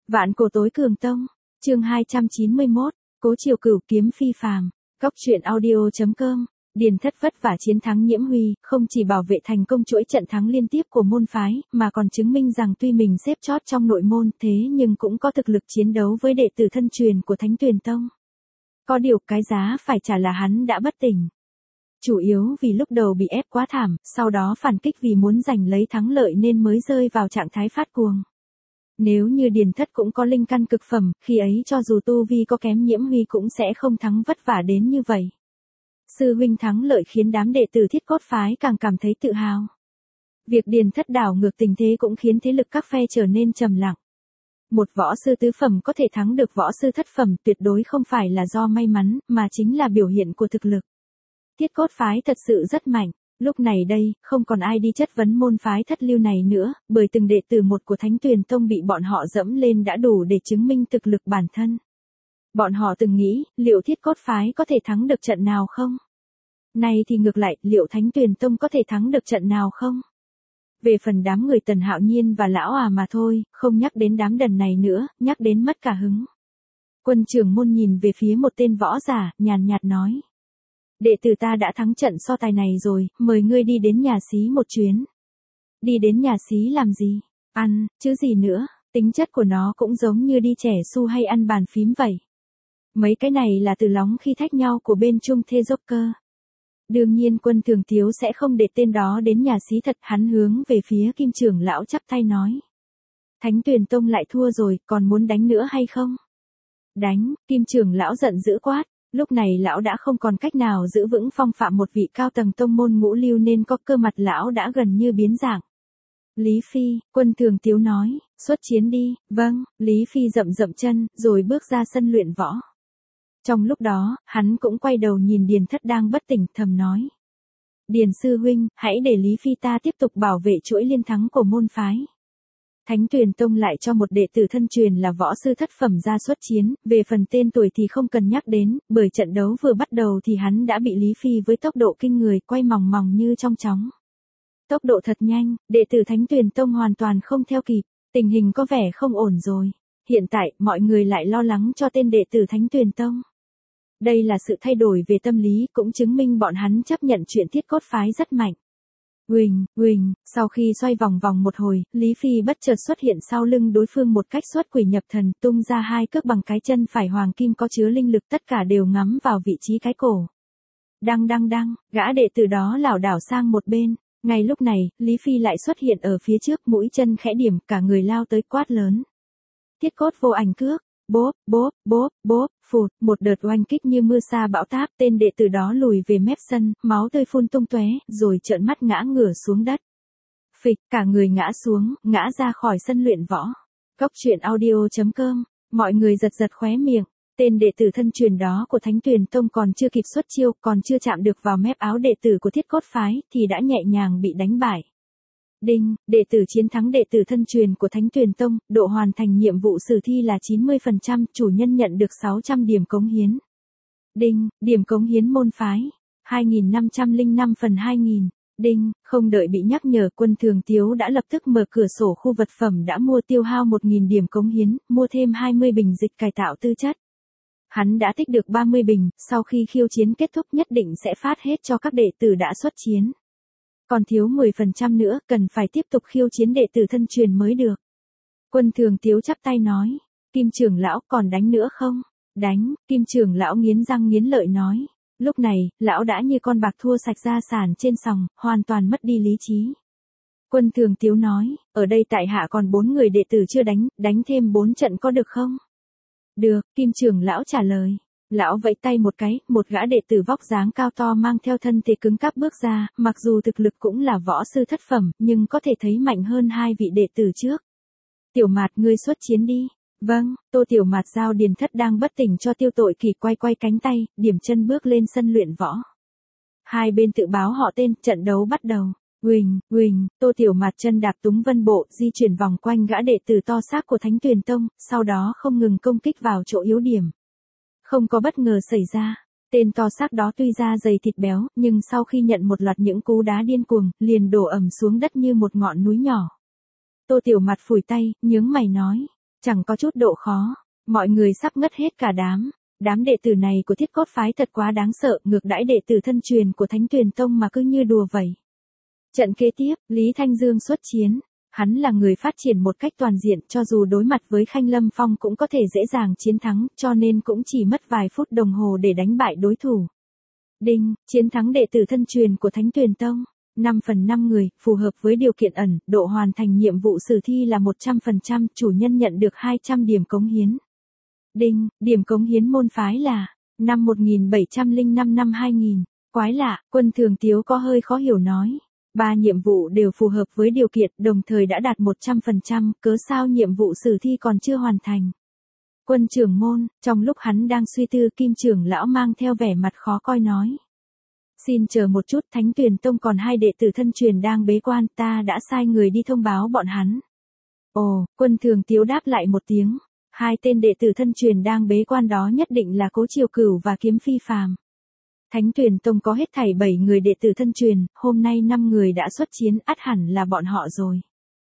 Vạn cổ tối cường tông, chương 291, Cố Triều Cửu kiếm phi phàm, Góc truyện audio.com. Điền Thất vất vả chiến thắng Nhiễm Huy, không chỉ bảo vệ thành công chuỗi trận thắng liên tiếp của môn phái, mà còn chứng minh rằng tuy mình xếp chót trong nội môn thế nhưng cũng có thực lực chiến đấu với đệ tử thân truyền của Thánh Tuyền Tông. Có điều cái giá phải trả là hắn đã bất tỉnh. Chủ yếu vì lúc đầu bị ép quá thảm, sau đó phản kích vì muốn giành lấy thắng lợi nên mới rơi vào trạng thái phát cuồng. Nếu như Điền Thất cũng có linh căn cực phẩm, khi ấy cho dù tu vi có kém Nhiễm Huy cũng sẽ không thắng vất vả đến như vậy. Sư huynh thắng lợi khiến đám đệ tử Thiết Cốt phái càng cảm thấy tự hào. Việc Điền Thất đảo ngược tình thế cũng khiến thế lực các phe trở nên trầm lặng. Một võ sư tứ phẩm có thể thắng được võ sư thất phẩm tuyệt đối không phải là do may mắn, mà chính là biểu hiện của thực lực. Thiết Cốt phái thật sự rất mạnh. Lúc này đây, không còn ai đi chất vấn môn phái thất lưu này nữa, bởi từng đệ tử một của Thánh Tuyền Tông bị bọn họ dẫm lên đã đủ để chứng minh thực lực bản thân. Bọn họ từng nghĩ, liệu Thiết Cốt phái có thể thắng được trận nào không? Nay thì ngược lại, liệu Thánh Tuyền Tông có thể thắng được trận nào không? Về phần đám người Tần Hạo Nhiên và Lão mà thôi, không nhắc đến đám đần này nữa, nhắc đến mất cả hứng. Quân trưởng môn nhìn về phía một tên võ giả, nhàn nhạt nói. Đệ tử ta đã thắng trận so tài này rồi, mời ngươi đi đến nhà xí một chuyến. Đi đến nhà xí làm gì? Ăn, chứ gì nữa, tính chất của nó cũng giống như đi chẻ su hay ăn bàn phím vậy. Mấy cái này là từ lóng khi thách nhau của bên Trung Thê Dốc Cơ. Đương nhiên Quân Thường Tiếu sẽ không để tên đó đến nhà xí thật, hắn hướng về phía Kim trưởng lão chắp tay nói. Thánh Tuyền Tông lại thua rồi, còn muốn đánh nữa hay không? Đánh, Kim trưởng lão giận dữ quát. Lúc này lão đã không còn cách nào giữ vững phong phạm một vị cao tầng tông môn ngũ lưu nên có cơ mặt lão đã gần như biến dạng. Lý Phi, Quân Thường Tiếu nói, xuất chiến đi, vâng, Lý Phi dậm dậm chân, rồi bước ra sân luyện võ. Trong lúc đó, hắn cũng quay đầu nhìn Điền Thất đang bất tỉnh thầm nói. Điền sư huynh, hãy để Lý Phi ta tiếp tục bảo vệ chuỗi liên thắng của môn phái. Thánh Tuyền Tông lại cho một đệ tử thân truyền là võ sư thất phẩm ra xuất chiến, về phần tên tuổi thì không cần nhắc đến, bởi trận đấu vừa bắt đầu thì hắn đã bị Lý Phi với tốc độ kinh người quay mòng mòng như trong chóng. Tốc độ thật nhanh, đệ tử Thánh Tuyền Tông hoàn toàn không theo kịp, tình hình có vẻ không ổn rồi. Hiện tại, mọi người lại lo lắng cho tên đệ tử Thánh Tuyền Tông. Đây là sự thay đổi về tâm lý, cũng chứng minh bọn hắn chấp nhận chuyện Thiết Cốt phái rất mạnh. Huỳnh, sau khi xoay vòng vòng một hồi, Lý Phi bất chợt xuất hiện sau lưng đối phương một cách xuất quỷ nhập thần, tung ra hai cước bằng cái chân phải hoàng kim có chứa linh lực, tất cả đều ngắm vào vị trí cái cổ. Đăng, gã đệ tử đó lảo đảo sang một bên. Ngay lúc này, Lý Phi lại xuất hiện ở phía trước, mũi chân khẽ điểm, cả người lao tới quát lớn. Thiết Cốt vô ảnh cước. Bốp, phụt, một đợt oanh kích như mưa sa bão táp, tên đệ tử đó lùi về mép sân, máu tươi phun tung tóe, rồi trợn mắt ngã ngửa xuống đất. Phịch, cả người ngã xuống, ngã ra khỏi sân luyện võ. Góc truyện audio.com, mọi người giật khóe miệng, tên đệ tử thân truyền đó của Thánh Tuyền Tông còn chưa kịp xuất chiêu, còn chưa chạm được vào mép áo đệ tử của Thiết Cốt phái, thì đã nhẹ nhàng bị đánh bại. Đinh, đệ tử chiến thắng đệ tử thân truyền của Thánh Tuyền Tông, độ hoàn thành nhiệm vụ sử thi là 90%, chủ nhân nhận được 600 điểm cống hiến. Đinh, điểm cống hiến môn phái, 2505 phần 2000. Đinh, không đợi bị nhắc nhở, Quân Thường Tiếu đã lập tức mở cửa sổ khu vật phẩm đã mua tiêu hao 1000 điểm cống hiến, mua thêm 20 bình dịch cải tạo tư chất. Hắn đã tích được 30 bình, sau khi khiêu chiến kết thúc nhất định sẽ phát hết cho các đệ tử đã xuất chiến. Còn thiếu 10% nữa, cần phải tiếp tục khiêu chiến đệ tử thân truyền mới được. Quân Thường Tiếu chắp tay nói, Kim trưởng lão còn đánh nữa không? Đánh, Kim trưởng lão nghiến răng nghiến lợi nói. Lúc này, lão đã như con bạc thua sạch gia sản trên sòng, hoàn toàn mất đi lý trí. Quân Thường Tiếu nói, ở đây tại hạ còn 4 người đệ tử chưa đánh thêm 4 trận có được không? Được, Kim trưởng lão trả lời. Lão vẫy tay một cái, một gã đệ tử vóc dáng cao to mang theo thân thể cứng cáp bước ra, mặc dù thực lực cũng là võ sư thất phẩm, nhưng có thể thấy mạnh hơn hai vị đệ tử trước. Tiểu Mạt, ngươi xuất chiến đi. Vâng, Tô Tiểu Mạt giao Điền Thất đang bất tỉnh cho Tiêu Tội Kỳ quay cánh tay, điểm chân bước lên sân luyện võ. Hai bên tự báo họ tên, trận đấu bắt đầu. Huỳnh, Tô Tiểu Mạt chân đạp túng vân bộ, di chuyển vòng quanh gã đệ tử to xác của Thánh Tuyền Tông, sau đó không ngừng công kích vào chỗ yếu điểm. Không có bất ngờ xảy ra, tên to xác đó tuy da dày thịt béo, nhưng sau khi nhận một loạt những cú đá điên cuồng, liền đổ ầm xuống đất như một ngọn núi nhỏ. Tô Tiểu Mạt phủi tay, nhướng mày nói, Chẳng có chút độ khó, mọi người sắp ngất hết cả đám. Đám đệ tử này của Thiết Cốt phái thật quá đáng sợ, ngược đãi đệ tử thân truyền của Thánh Tuyền Tông mà cứ như đùa vậy. Trận kế tiếp, Lý Thanh Dương xuất chiến. Hắn là người phát triển một cách toàn diện, cho dù đối mặt với Khanh Lâm Phong cũng có thể dễ dàng chiến thắng, cho nên cũng chỉ mất vài phút đồng hồ để đánh bại đối thủ. Đinh, chiến thắng đệ tử thân truyền của Thánh Tuyền Tông. 5/5 người, phù hợp với điều kiện ẩn, độ hoàn thành nhiệm vụ sử thi là 100%, chủ nhân nhận được 200 điểm cống hiến. Đinh, điểm cống hiến môn phái là năm 1705 năm 2000. Quái lạ, Quân Thường Tiếu có hơi khó hiểu nói. 3 nhiệm vụ đều phù hợp với điều kiện, đồng thời đã đạt 100%, cớ sao nhiệm vụ sử thi còn chưa hoàn thành. Quân trưởng môn, trong lúc hắn đang suy tư, Kim trưởng lão mang theo vẻ mặt khó coi nói. Xin chờ một chút, Thánh Tuyền Tông còn 2 đệ tử thân truyền đang bế quan, ta đã sai người đi thông báo bọn hắn. Ồ, Quân Thường Tiếu đáp lại một tiếng. 2 tên đệ tử thân truyền đang bế quan đó nhất định là Cố Triều Cửu và Kiếm Phi Phàm. Thánh Tuyền Tông có hết thảy 7 người đệ tử thân truyền, hôm nay 5 người đã xuất chiến, ắt hẳn là bọn họ rồi.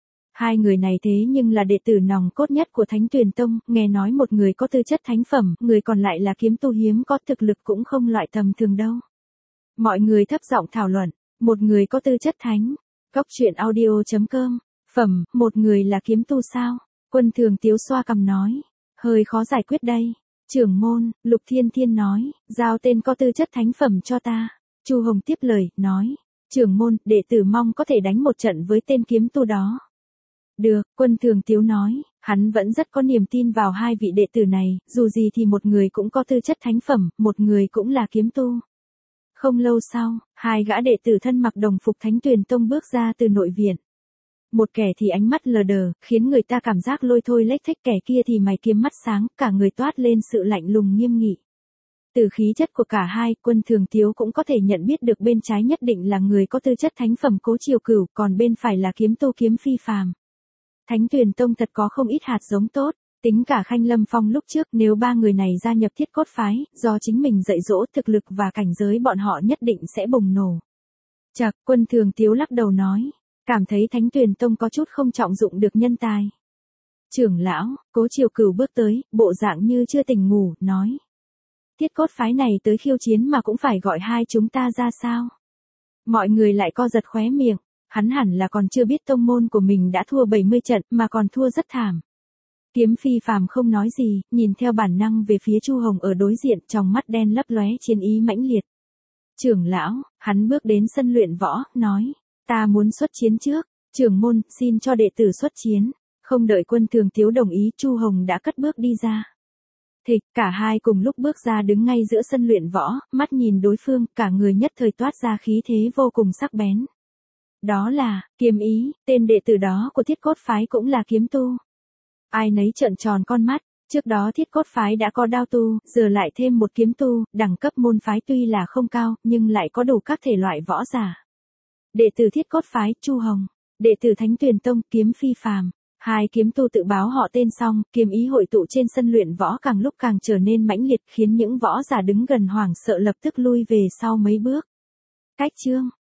2 người này thế nhưng là đệ tử nòng cốt nhất của Thánh Tuyền Tông, nghe nói một người có tư chất thánh phẩm, người còn lại là kiếm tu hiếm có, thực lực cũng không loại tầm thường đâu. Mọi người thấp giọng thảo luận, một người có tư chất thánh. Goctruyện.audio.com, phẩm, một người là kiếm tu sao? Quân Thường Tiếu xoa cằm nói, hơi khó giải quyết đây. Trưởng môn, Lục Thiên Thiên nói, giao tên có tư chất thánh phẩm cho ta. Chu Hồng tiếp lời, nói, trưởng môn, đệ tử mong có thể đánh một trận với tên kiếm tu đó. Được, Quân Thường Tiếu nói, hắn vẫn rất có niềm tin vào 2 vị đệ tử này, dù gì thì một người cũng có tư chất thánh phẩm, một người cũng là kiếm tu. Không lâu sau, 2 gã đệ tử thân mặc đồng phục Thánh Tuyền Tông bước ra từ nội viện. Một kẻ thì ánh mắt lờ đờ, khiến người ta cảm giác lôi thôi lếch thếch, kẻ kia thì mày kiếm mắt sáng, cả người toát lên sự lạnh lùng nghiêm nghị. Từ khí chất của cả 2, Quân Thường Tiếu cũng có thể nhận biết được bên trái nhất định là người có tư chất thánh phẩm Cố Triều Cửu, còn bên phải là kiếm tu Kiếm Phi Phàm. Thánh Tuyền Tông thật có không ít hạt giống tốt, tính cả Khanh Lâm Phong lúc trước, nếu 3 người này gia nhập Thiết Cốt phái, do chính mình dạy dỗ, thực lực và cảnh giới bọn họ nhất định sẽ bùng nổ. Chậc, Quân Thường Tiếu lắc đầu nói, cảm thấy Thánh Tuyền Tông có chút không trọng dụng được nhân tài. Trưởng lão, Cố Triều Cửu bước tới, bộ dạng như chưa tỉnh ngủ, nói. Thiết Cốt phái này tới khiêu chiến mà cũng phải gọi 2 chúng ta ra sao? Mọi người lại co giật khóe miệng, hắn hẳn là còn chưa biết tông môn của mình đã thua 70 trận mà còn thua rất thảm. Kiếm Phi Phàm không nói gì, nhìn theo bản năng về phía Chu Hồng ở đối diện, trong mắt đen lấp lóe chiến ý mãnh liệt. Trưởng lão, hắn bước đến sân luyện võ, nói, ta muốn xuất chiến trước, trưởng môn, xin cho đệ tử xuất chiến. Không đợi Quân Thường Tiếu đồng ý, Chu Hồng đã cất bước đi ra. Thịch, cả 2 cùng lúc bước ra đứng ngay giữa sân luyện võ, mắt nhìn đối phương, cả người nhất thời toát ra khí thế vô cùng sắc bén. Đó là, Kiếm Ý, tên đệ tử đó của Thiết Cốt phái cũng là kiếm tu. Ai nấy trợn tròn con mắt, trước đó Thiết Cốt phái đã có đao tu, giờ lại thêm một kiếm tu, đẳng cấp môn phái tuy là không cao, nhưng lại có đủ các thể loại võ giả. Đệ tử Thiết Cốt phái, Chu Hồng, đệ tử Thánh Tuyền Tông, Kiếm Phi Phàm. 2 kiếm tu tự báo họ tên xong, kiếm ý hội tụ trên sân luyện võ càng lúc càng trở nên mãnh liệt, khiến những võ giả đứng gần hoảng sợ lập tức lui về sau mấy bước. Cách chương